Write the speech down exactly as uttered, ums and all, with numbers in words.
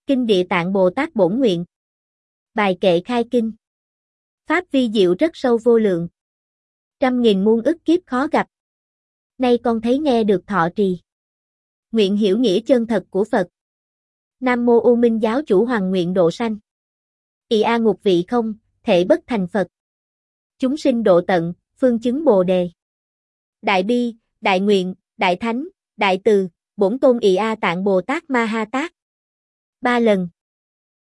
Kinh Địa Tạng Bồ Tát Bổn Nguyện. Bài kệ khai kinh. Pháp vi diệu rất sâu vô lượng. Trăm nghìn muôn ức kiếp khó gặp. Nay con thấy nghe được thọ trì. Nguyện hiểu nghĩa chân thật của Phật. Nam mô U Minh giáo chủ hoàng nguyện độ sanh. Ỳ a ngục vị không, thể bất thành Phật. Chúng sinh độ tận, phương chứng Bồ đề. Đại bi, đại nguyện, đại thánh, đại từ, bổn tôn Ỳ a Tạng Bồ Tát Ma Ha Tát. Ba lần.